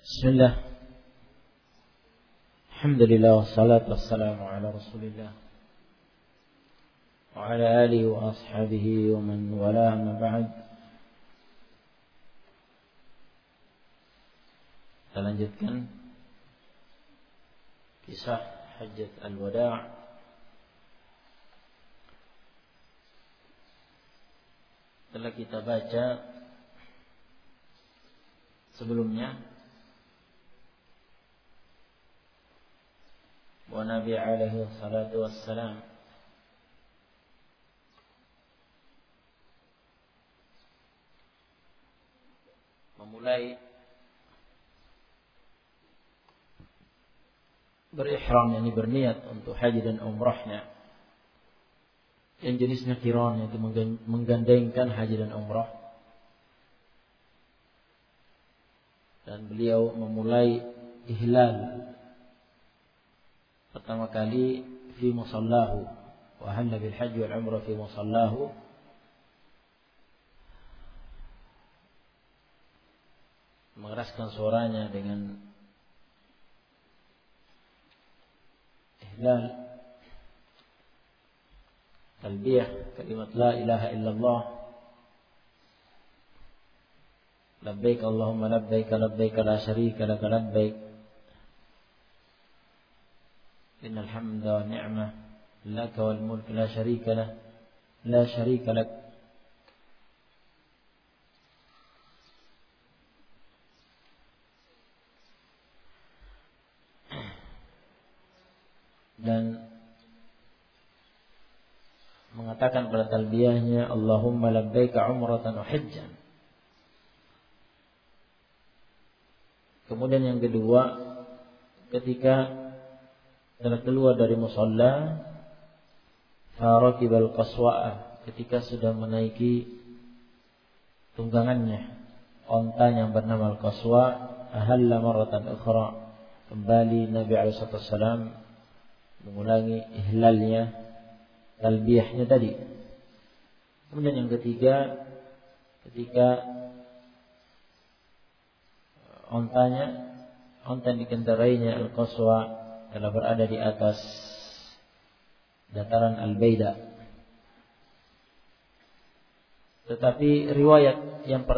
Bismillah. Alhamdulillah wassalatu wassalamu ala Rasulillah wa ala alihi wa ashabihi wa man wala ma ba'd. Kita lanjutkan kisah Hajjat al-Wada'. Telah kita baca sebelumnya bahwa Nabi alaihi salatu wassalam memulai berihram, yakni berniat untuk haji dan umrahnya yang jenisnya qiran, yaitu menggandengkan haji dan umrah. Dan beliau memulai ihlal pertama kali fi musallahu, wa halla bil hajj wal umrah fi musallahu, mengeraskan suaranya dengan ihlal talbiyah kalimat la ilaha illallah, labbaik Allahumma labbaik labbaik la syarika lak labbaik innal hamda wa ni'mah laka wal mulk la syarika lak. Dan mengatakan pada talbiyahnya Allahumma labbaika umratan wa hajjan. Kemudian yang kedua, ketika telah keluar dari musalla, farakibal qaswa'ah, ketika sudah menaiki tunggangannya, onta yang bernama al-qaswa', ahalla maratan ukhra, kembali Nabi alaihi wasallam mengulangi ihlalnya, talbiyahnya tadi. Kemudian yang ketiga, ketika onta yang dikendarainya al-qaswa' telah berada di atas dataran Al-Baida. Tetapi riwayat yang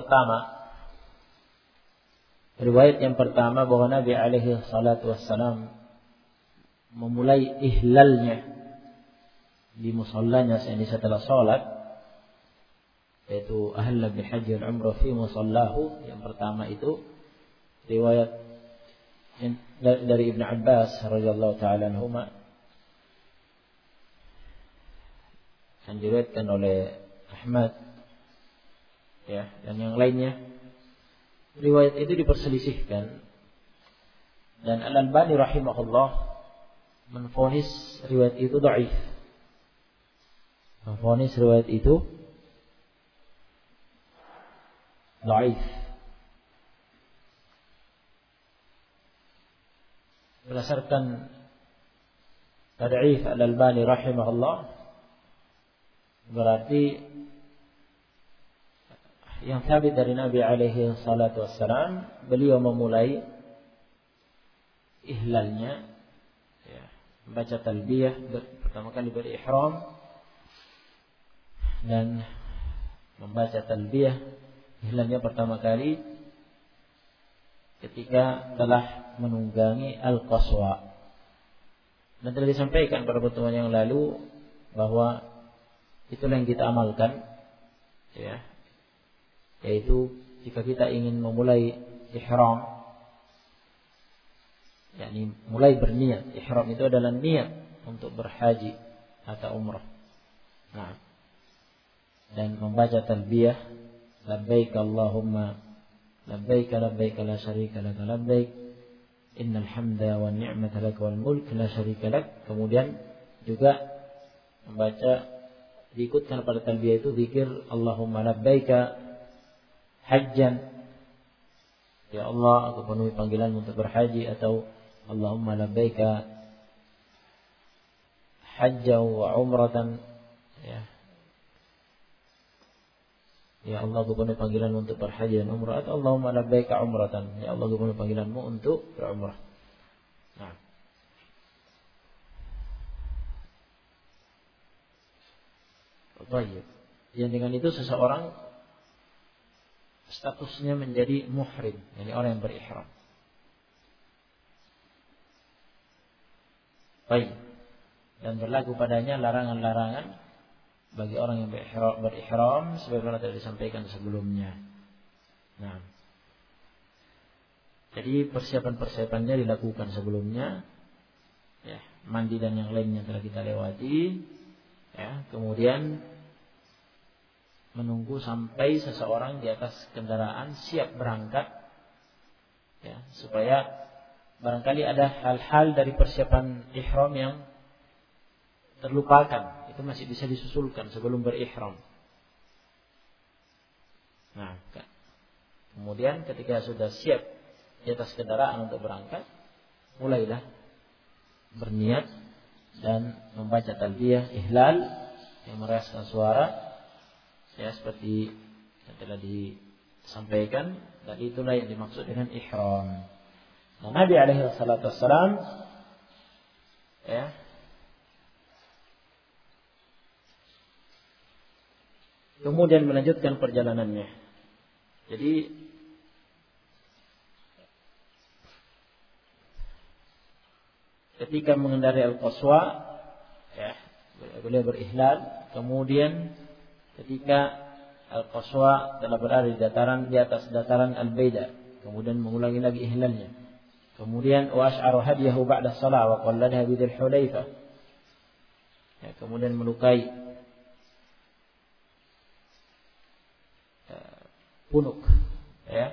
pertama bahwa Nabi alaihi salatu wassalam memulai ihlalnya di musallanya setelah salat, yaitu ahalla bil hajj wal umrah fi musallahu. Yang pertama itu riwayat dari Ibn Abbas radhiyallahu ta'ala anhuma, yang diriwayatkan oleh Ahmad, ya, dan yang lainnya. Riwayat itu diperselisihkan, dan Al-Albani rahimahullah menvonis riwayat itu dhaif. Menvonis riwayat itu dhaif. Berdasarkan tad'if Al-Albani rahimahullah, berarti yang sabit dari Nabi alaihi salatu wassalam, beliau memulai ihlalnya, ya, membaca talbiyah pertama kali berihram, dan membaca talbiyah ihlalnya pertama kali ketika telah menunggangi al-qaswa. Dan telah disampaikan pada pertemuan yang lalu bahwa itulah yang kita amalkan, ya, yaitu jika kita ingin memulai ihram, yakni mulai berniat. Ihram itu adalah niat untuk berhaji atau umrah. Nah, dan membaca talbiyah labbaik Allahumma labbaik labbaik la syarika lak labbaik innal hamda wan ni'mata lak wal mulk la syarika lak. Kemudian juga membaca, diikutkan pada talbiyah itu zikir Allahumma labbaika hajjan, ya Allah, aku penuhi panggilan untuk berhaji, atau Allahumma labbaika hajjan wa umratan, ya, Ya Allah, aku penuhi panggilan untuk berhaji dan umrah, atau Allahumma labbaika umratan, ya Allah, aku penuhi panggilanmu untuk berumrah. Nah, baik. Yang dengan itu seseorang statusnya menjadi muhrim, yani orang yang berihram. Baik. Dan berlaku padanya larangan-larangan bagi orang yang berihram sebagaimana telah disampaikan sebelumnya. Nah, jadi persiapan-persiapannya dilakukan sebelumnya, ya, mandi dan yang lainnya telah kita lewati, ya, kemudian menunggu sampai seseorang di atas kendaraan siap berangkat, ya, supaya barangkali ada hal-hal dari persiapan ihram yang terlupakan, itu masih bisa disusulkan sebelum berihram. Nah, kemudian ketika sudah siap di atas kendaraan untuk berangkat, mulailah berniat dan membaca talbiyah ihlal yang meraskan suara, ya, seperti yang telah disampaikan, dan itulah yang dimaksud dengan ihram. Nah, Nabi alaihi salatu wassalam, ya, kemudian melanjutkan perjalanannya. Jadi ketika mengendarai Al-Qaswa, ya, beliau berihlal. Kemudian ketika Al-Qaswa telah berada di atas dataran Al-Baida, kemudian mengulangi lagi ihlalnya. Kemudian wa asy'ara hadiyahu ba'da shalah wa qalladaha bi Dzul Hulaifah. Ya, kemudian melukai punuk, ya,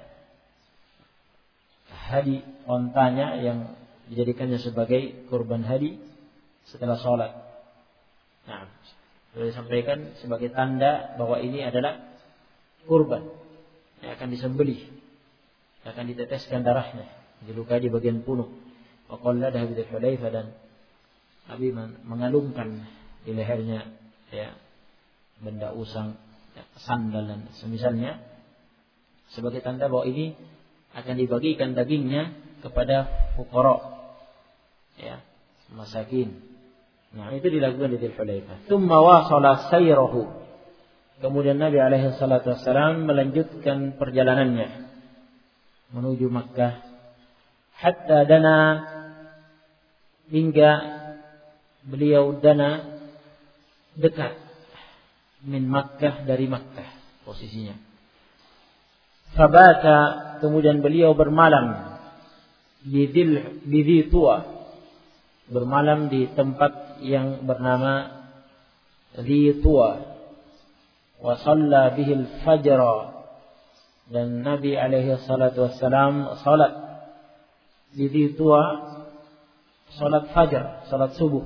hadi ontanya yang dijadikannya sebagai kurban hadi setelah sholat. Nah, sudah disampaikan sebagai tanda bahwa ini adalah kurban yang akan disembelih, yang akan diteteskan darahnya, dilukai di bagian punuk. Wa qalladaha bi Dzul Hulaifah, dan Nabi mengalungkan di lehernya, ya, benda usang, ya, sandal dan semisalnya, sebagai tanda bahwa ini akan dibagikan dagingnya kepada fuqara, ya, masakin. Nah, itu dilakukan di Dzul Hulaifah. Tsumma wasala sayrahu. Kemudian Nabi alaihi salatu wassalam melanjutkan perjalanannya menuju Makkah, hatta dana, hingga beliau dana dekat min Makkah, dari Makkah posisinya. Fabata, kemudian beliau bermalam di Dzi Tuwa, bermalam di tempat yang bernama Dzi Tuwa. Wa shalla bihi al-fajr, dan Nabi alaihi salatu wassalam salat di Dzi Tuwa, salat fajar, salat subuh.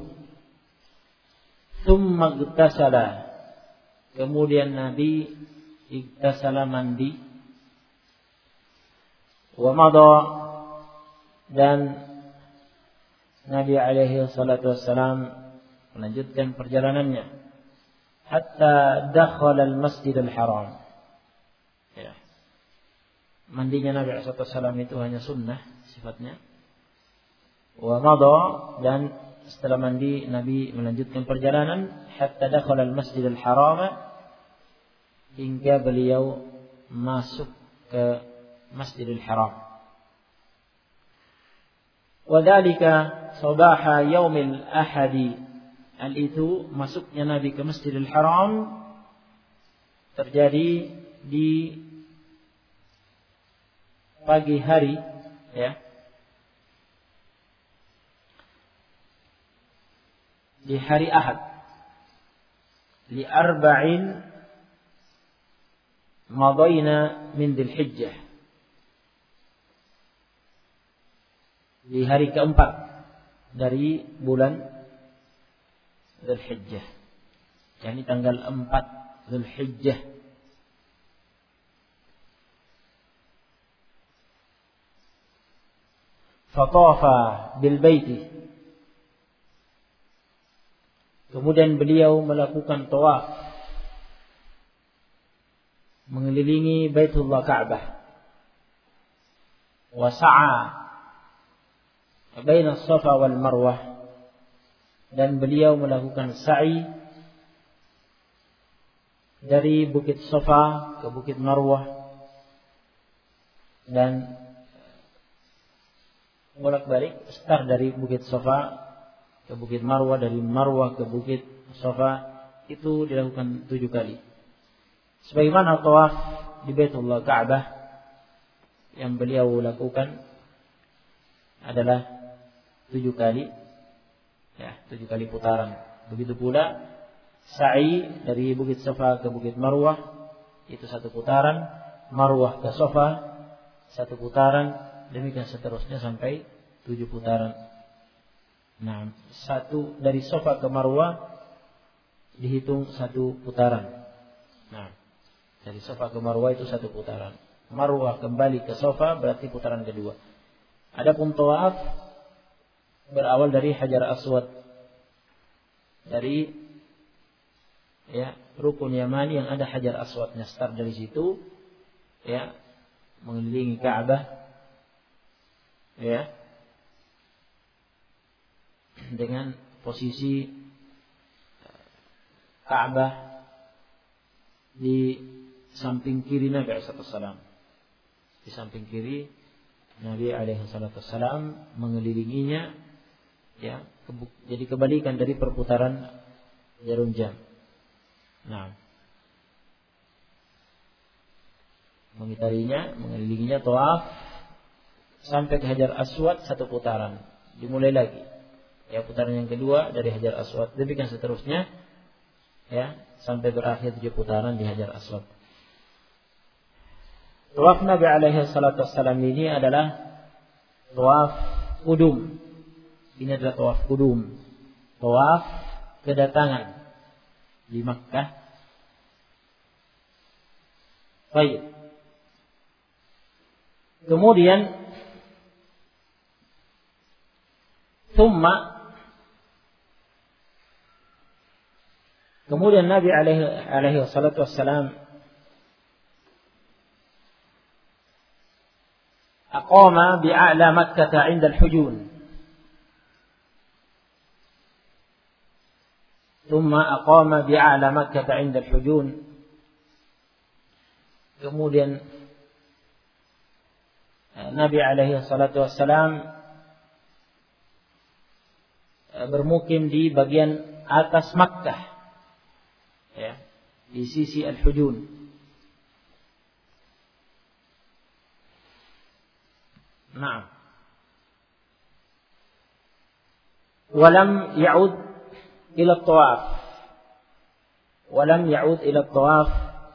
Tsumma igtasala, kemudian Nabi igtasala, mandi. Wa madha, dan Nabi alaihi salatu wassalam melanjutkan perjalanannya hatta dakhala al-Masjidil Haram. Ya. Mandinya Nabi alaihi salatu wassalam itu hanya sunnah sifatnya. Wa madha, dan setelah mandi Nabi melanjutkan perjalanan hatta dakhala al-Masjidil Haram, hingga beliau masuk ke Masjidil Haram. Wadzalika sabaha yaumil ahadi, hal itu masuknya Nabi ke Masjidil Haram terjadi di pagi hari, ya, di hari Ahad, li arba'in madayna min Dzul Hijjah, di hari keempat dari bulan Dzul Hijjah, yakni tanggal 4 Dzul Hijjah. Fatafa bil baiti, kemudian beliau melakukan tawaf mengelilingi Baitullah Ka'bah. Wa sa'a baina Safa wal Marwah, dan beliau melakukan sa'i dari Bukit Safa ke Bukit Marwah, dan bolak-balik start dari Bukit Safa ke Bukit Marwah, dari Marwah ke Bukit Safa, itu dilakukan 7 kali. Sebagaimana tawaf di Baitullah Ka'bah yang beliau lakukan adalah 7 kali, ya, 7 kali putaran. Begitu pula sa'i dari Bukit Safa ke Bukit Marwah, itu 1 putaran. Marwah ke Safa 1 putaran. Demikian seterusnya sampai 7 putaran. Nah, 1 dari Safa ke Marwah dihitung 1 putaran. Nah, dari Safa ke Marwah itu 1 putaran. Marwah kembali ke Safa berarti putaran kedua. Adapun tawaf berawal dari Hajar Aswad, dari rukun Yamani yang ada Hajar Aswadnya. Start dari situ, mengelilingi Ka'bah, dengan posisi Ka'bah di samping kiri Nabi SAW. Di samping kiri Nabi SAW mengelilinginya, jadi kebalikan dari perputaran jarum jam. Nah, mengelilinginya tawaf sampai ke Hajar Aswad 1 putaran. Dimulai lagi, putaran yang kedua dari Hajar Aswad. Demikian seterusnya, sampai berakhir 7 putaran di Hajar Aswad. Tawaf Nabi SAW ini adalah tawaf qudum. Ini adalah tawaf qudum, tawaf kedatangan di Makkah. Baik. Kemudian Nabi alaihi salatu wassalam aqama bi'a'la Makkah 'inda al-hujun. Kemudian Nabi alaihi salatu wassalam bermukim di bagian atas Makkah, di sisi Al-Hujun. Nah, walam ya'ud ila tawaf,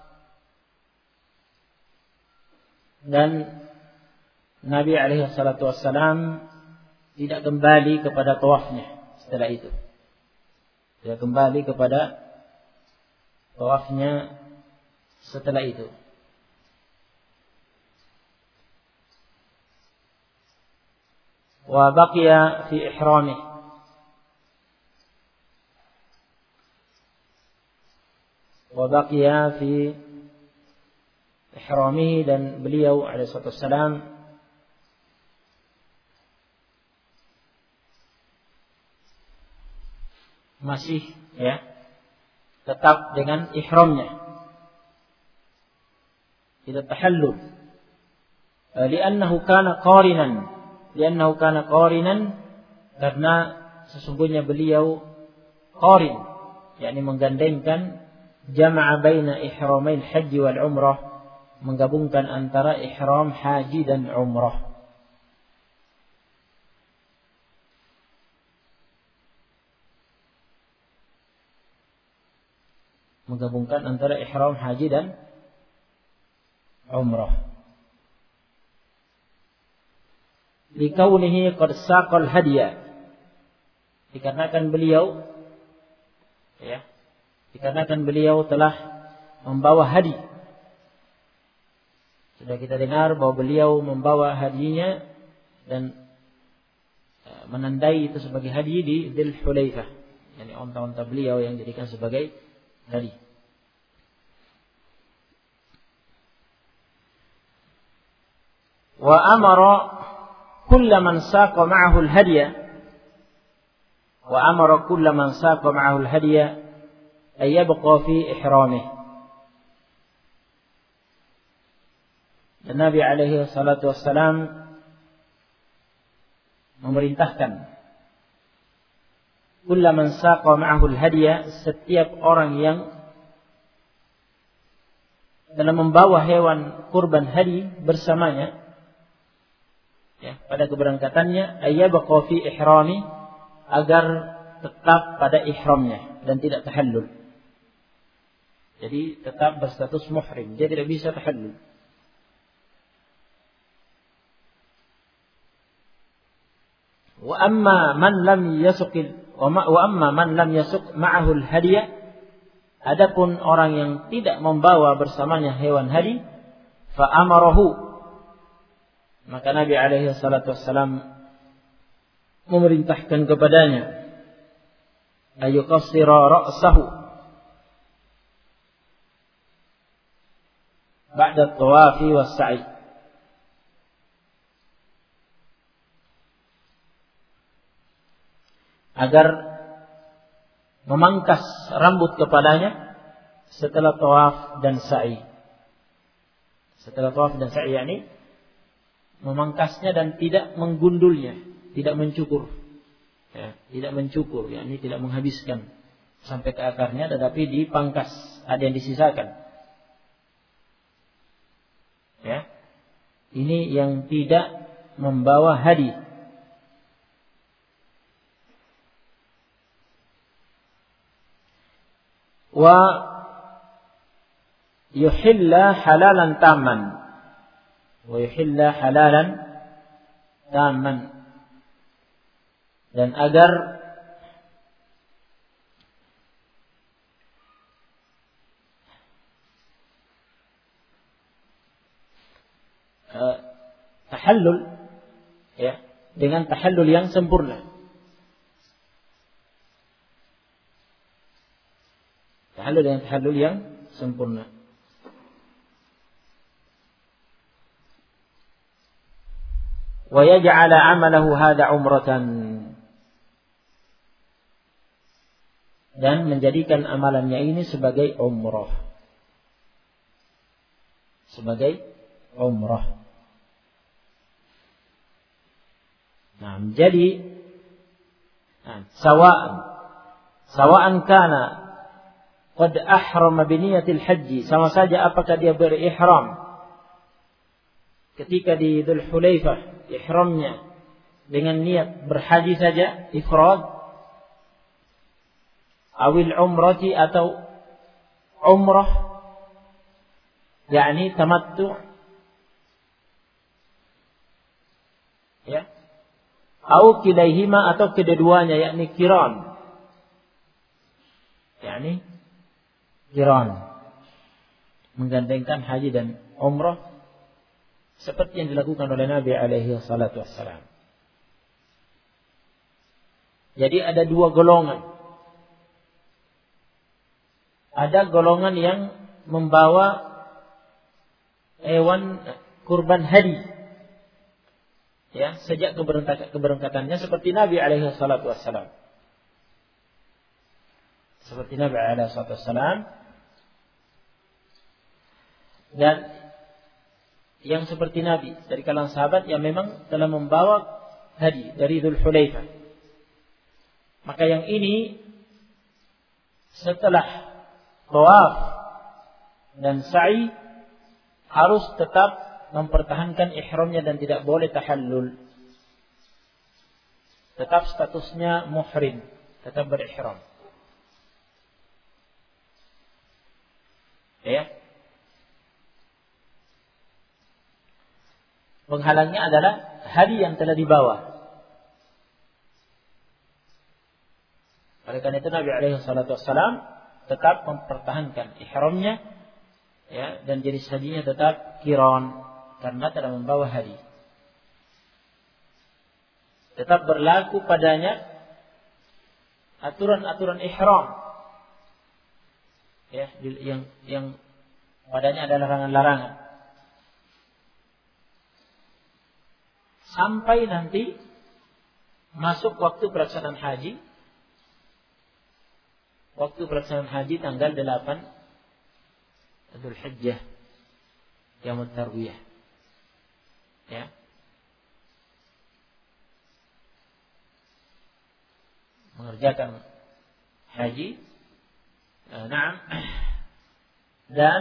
dan Nabi alaihi salatu wassalam tidak kembali kepada tawafnya setelah itu. Tidak kembali kepada tawafnya setelah itu. Wa baqiya fi ihramih. Dan beliau alaihi salatu wassalam masih tetap dengan ihramnya, tidak tahallul, li'annahu kana qarinan, karena sesungguhnya beliau qarin, yakni menggandengkan jama'a baina ihramail haji wal umrah, menggabungkan antara ihram haji dan umrah. Menggabungkan antara ihram haji dan umrah. Likaunihi qad saqal hadiya, dikarenakan beliau telah membawa hadi. Sudah kita dengar bahwa beliau membawa hadinya dan menandai itu sebagai hadi di Dzul Hulaifah, yakni onta-onta beliau yang dijadikan sebagai hadi. Wa amara kulla man saqa ma'ahu al-hadiya ay yabqa fi ihramih. Dan Nabi alaihi salatu wassalam memerintahkan kulla man saqa ma'ahu al-hadiya, setiap orang yang dalam membawa hewan kurban hadi bersamanya, ya, pada keberangkatannya, ayyabqa fi ihrami, agar tetap pada ihramnya dan tidak tahallul. Jadi tetap berstatus muhrim, dia tidak bisa tahallul. Wa amma man lam yasuq ma'ahu al-hadiya, adapun orang yang tidak membawa bersamanya hewan hadi, fa amarahu, maka Nabi alaihi salatu wassalam memerintahkan kepadanya ayuqassira ra'sahu ba'da tawafi was-sa'i, agar memangkas rambut kepalanya setelah tawaf dan sa'i. Setelah tawaf dan sa'i, yakni memangkasnya dan tidak menggundulnya, tidak mencukur. Ya, tidak mencukur, yakni tidak menghabiskan sampai ke akarnya, tetapi dipangkas, ada yang disisakan. Ya. Ini yang tidak membawa hadi. Wa yuhilla halalan taman. Dan agar tahallul, ya, dengan tahallul yang sempurna. Tahallul dengan tahallul yang sempurna. Wa yaj'ala 'amalahu hadha umratan, dan menjadikan amalannya ini sebagai umrah. Sebagai umrah. Nah, jadi sawa'an kana qad ahrama bi niyatil haji, sama saja apakah dia berihram ketika di Dzul Hulaifah, ihramnya dengan niat berhaji saja, ifrad, awil umrati, atau umrah, yakni tamattu, ya, au kilaihima, atau kedua-duanya, yakni qiran, yakni qiran, menggandengkan haji dan umrah, seperti yang dilakukan oleh Nabi alaihi salatu wassalam. Jadi ada dua golongan. Ada golongan yang membawa hewan kurban hadi, ya, sejak keberangkatannya, seperti Nabi alaihi salatu wassalam. Seperti Nabi alaihi salatu wassalam. Dan yang seperti Nabi dari kalangan sahabat yang memang telah membawa hadi dari Dzul Hulaifah. Maka yang ini setelah tawaf dan sa'i harus tetap mempertahankan ihramnya dan tidak boleh tahallul. Tetap statusnya muhrim, tetap berihram. Ya. Penghalangnya adalah hadi yang telah dibawa. Oleh karena itu Nabi alaihi salatu wassalam tetap mempertahankan ihramnya, ya, dan jenis hadinya tetap qiran karena telah membawa hadi. Tetap berlaku padanya aturan-aturan ihram, ya, yang padanya ada larangan-larangan. sampai nanti masuk waktu pelaksanaan haji. Waktu pelaksanaan haji tanggal 8 Dzulhijjah, Yaumut Tarwiyah. Ya. Mengerjakan haji. Dan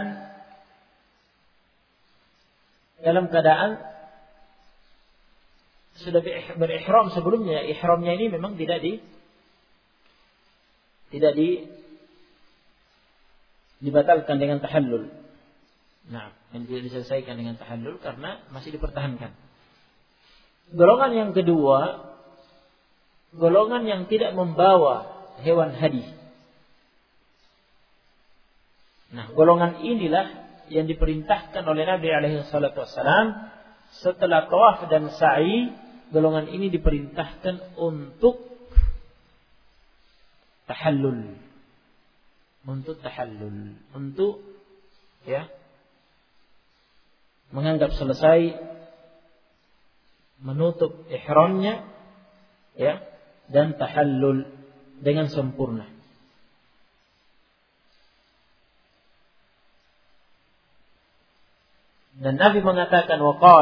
dalam keadaan sudah berihram sebelumnya. Ihramnya ini memang tidak dibatalkan dengan tahallul. Yang tidak diselesaikan dengan tahallul karena masih dipertahankan. Golongan yang kedua, golongan yang tidak membawa hewan hadi. Golongan inilah yang diperintahkan oleh Nabi alaihi salatu wassalam setelah tawaf dan sa'i. Golongan ini diperintahkan untuk tahallul. Untuk menganggap selesai menutup ihramnya, dan tahallul dengan sempurna. Dan Nabi mengatakan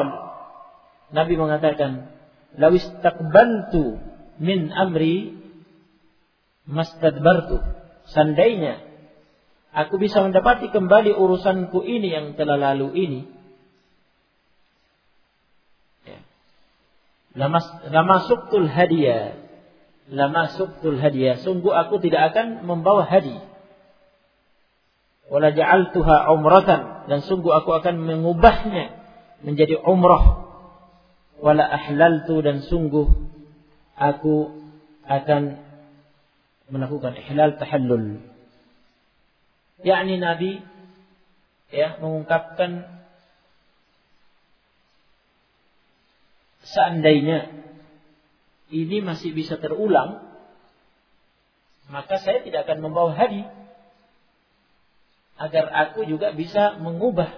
law istaqbaltu min amri mastadbartu. Seandainya aku bisa mendapati kembali urusanku ini yang telah lalu ini, lamasuktul hadiah, sungguh aku tidak akan membawa hadi. Wala ja'altuha umratan, dan sungguh aku akan mengubahnya menjadi umrah. Wala ahlaltu, dan sungguh aku akan melakukan ihlal tahallul. Yakni Nabi mengungkapkan seandainya ini masih bisa terulang, maka saya tidak akan membawa hadi, agar aku juga bisa mengubah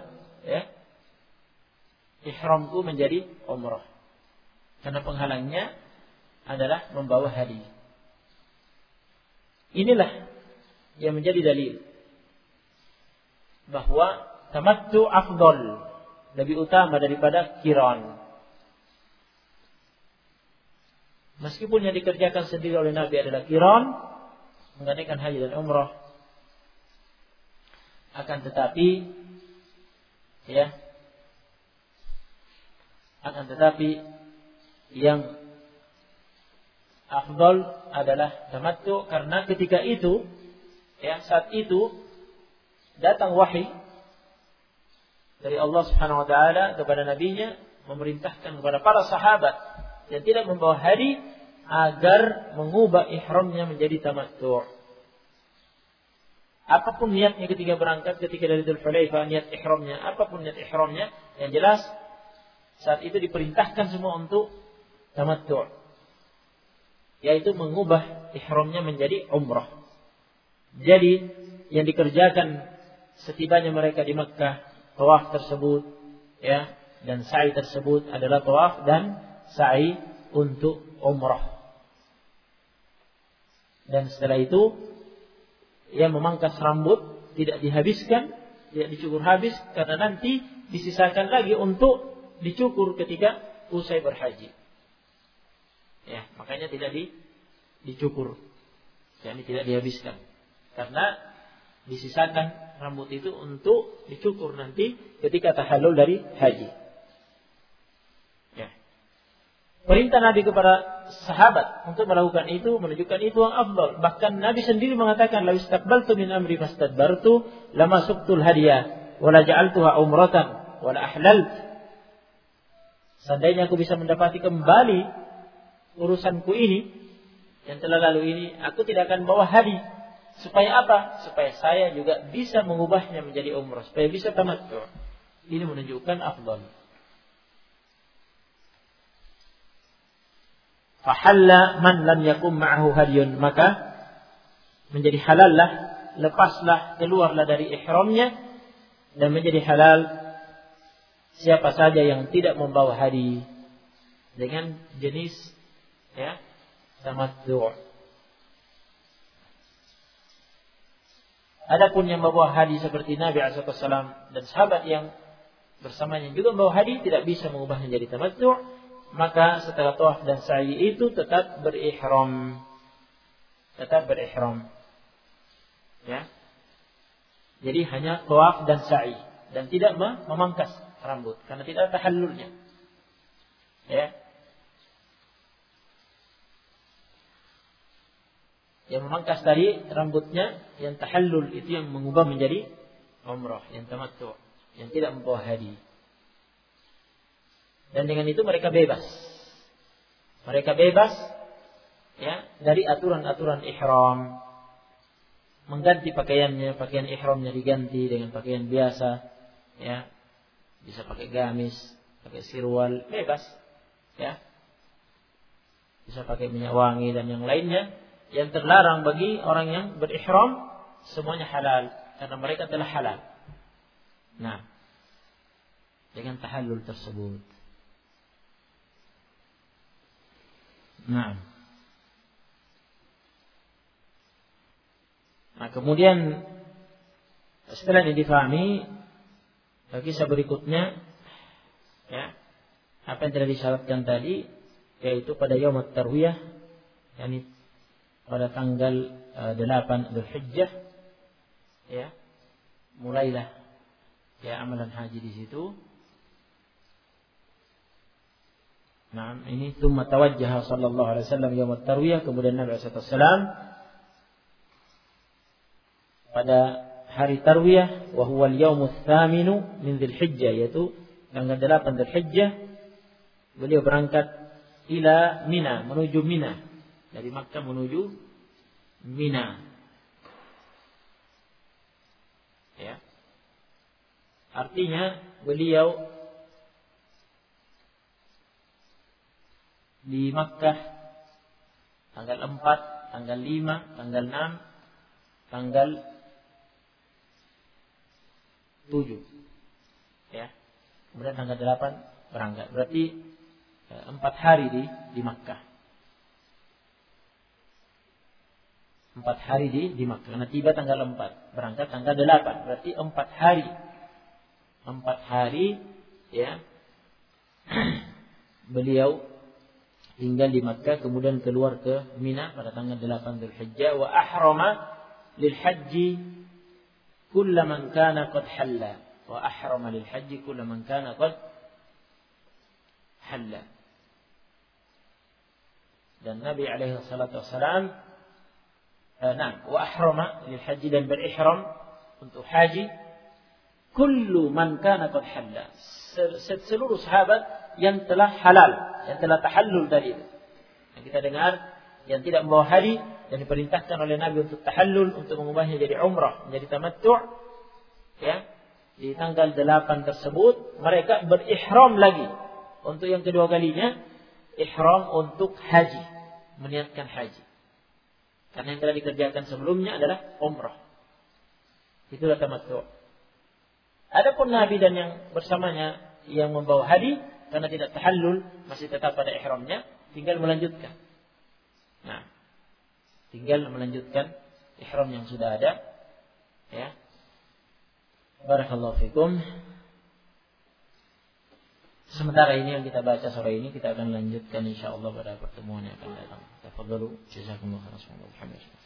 ihramku menjadi umrah. Karena penghalangnya adalah membawa hadi. Inilah yang menjadi dalil bahwa tamattu afdal, lebih utama daripada qiran. Meskipun yang dikerjakan sendiri oleh Nabi adalah qiran, menggantikan haji dan umrah, akan tetapi yang afdal adalah tamattu, karena ketika itu saat itu datang wahyi dari Allah Subhanahu wa taala kepada nabinya, memerintahkan kepada para sahabat yang tidak membawa hadi agar mengubah ihramnya menjadi tamattu. Apapun niatnya ketika berangkat, ketika dari Dzulhulaifah, niat ihramnya, apapun niat ihramnya, yang jelas saat itu diperintahkan semua untuk tamattu, yaitu mengubah ihramnya menjadi umrah. Jadi yang dikerjakan setibanya mereka di Mekkah, tawaf tersebut dan sa'i tersebut adalah tawaf dan sa'i untuk umrah. Dan setelah itu memangkas rambut tidak dihabiskan, tidak dicukur habis, karena nanti disisakan lagi untuk dicukur ketika usai berhaji. Makanya tidak dicukur, yakni tidak dihabiskan, karena disisakan rambut itu untuk dicukur nanti ketika tahallul dari haji. Perintah Nabi kepada sahabat untuk melakukan itu menunjukkan itu yang afdal. Bahkan Nabi sendiri mengatakan, "La istaqbaltu min amri fastadbartu, lamasuktul hadiyah, wala ja'altuha umratan, wala ahlalt." Seandainya aku bisa mendapati kembali urusanku ini yang telah lalu ini, aku tidak akan bawa hadi. Supaya apa? Supaya saya juga bisa mengubahnya menjadi umrah, supaya bisa tamattu. Ini menunjukkan afdal. Fahalla man lam yakum ma'ahu hadiyun, maka menjadi halallah, lepaslah, keluarlah dari ihramnya, dan menjadi halal siapa saja yang tidak membawa hadi. dengan jenis ya tamattu'. Adapun yang membawa hadi seperti Nabi SAW dan sahabat yang bersamanya juga membawa hadi tidak bisa mengubahnya jadi tamattu', maka setelah tawaf dan sa'i itu tetap berihram. Tetap berihram. Ya. Jadi hanya tawaf dan sa'i dan tidak memangkas rambut karena tidak ada tahallulnya. Ya. Yang memangkas tadi rambutnya, yang tahallul itu yang mengubah menjadi umrah, yang tamattu', yang tidak membawa hadi. Dan dengan itu mereka bebas. Mereka bebas ya dari aturan-aturan ihram. Mengganti pakaiannya, pakaian ihramnya diganti dengan pakaian biasa, ya. Bisa pakai gamis, pakai sirwal, bebas. Ya. Bisa pakai minyak wangi dan yang lainnya. Yang terlarang bagi orang yang berihram semuanya halal karena mereka telah halal. Nah, dengan tahallul tersebut. Nah, kemudian setelah ini difahami, kisah berikutnya, ya, apa yang telah disyaratkan tadi, yaitu pada yaum at-tarwiyah, yakni pada tanggal 8 Dzulhijjah, ya, mulailah ya amalan haji di situ. Nah, ini tsumma tawajjaha sallallahu alaihi wasallam yaum at-tarwiyah, kemudian Nabi sallallahu alaihi wasallam pada hari tarwiyah, wa huwa al-yaum ats-tsaminu min Dzulhijjah, yaitu tanggal 8 Dzulhijjah, beliau berangkat ila Mina, menuju Mina. Dari Makkah menuju Mina. Ya. Artinya beliau di Makkah tanggal 4, tanggal 5, tanggal 6, tanggal 7. Ya. Kemudian tanggal 8 berangkat. Berarti 4 hari di Makkah. 4 hari di Makkah. Karena tiba tanggal 4, berangkat tanggal 8. Berarti 4 hari. 4 hari ya. Beliau tinggal di Makkah, kemudian keluar ke Mina pada tanggal 8 Dzulhijjah, wa ahrama lil haji kull man kana qad halla. Wa ahrama lil haji kull man kana qad halla. Dan Nabi alaihi salatu wasalam wa ahrama lil haji, dan berihram untuk haji kullu man kana qad halla, seluruh sahabat yang telah halal, yang telah tahallul dari itu. Yang kita dengar yang tidak membawa hadi dan diperintahkan oleh Nabi untuk tahallul, untuk mengubahnya jadi umrah, menjadi tamattu', ya. Di tanggal 8 tersebut mereka berihram lagi untuk yang kedua kalinya, ihram untuk haji, meniatkan haji. Karena yang telah dikerjakan sebelumnya adalah umrah. Itulah tamattu'. Adapun Nabi dan yang bersamanya yang membawa hadi, karena tidak tahallul, masih tetap pada ihramnya, tinggal melanjutkan. Nah, tinggal melanjutkan ihram yang sudah ada. Ya. Barakallahu fikum. Sementara ini yang kita baca sore ini, kita akan lanjutkan insyaallah pada pertemuan yang akan datang. Tafadhalu, jazakumullahu khairan.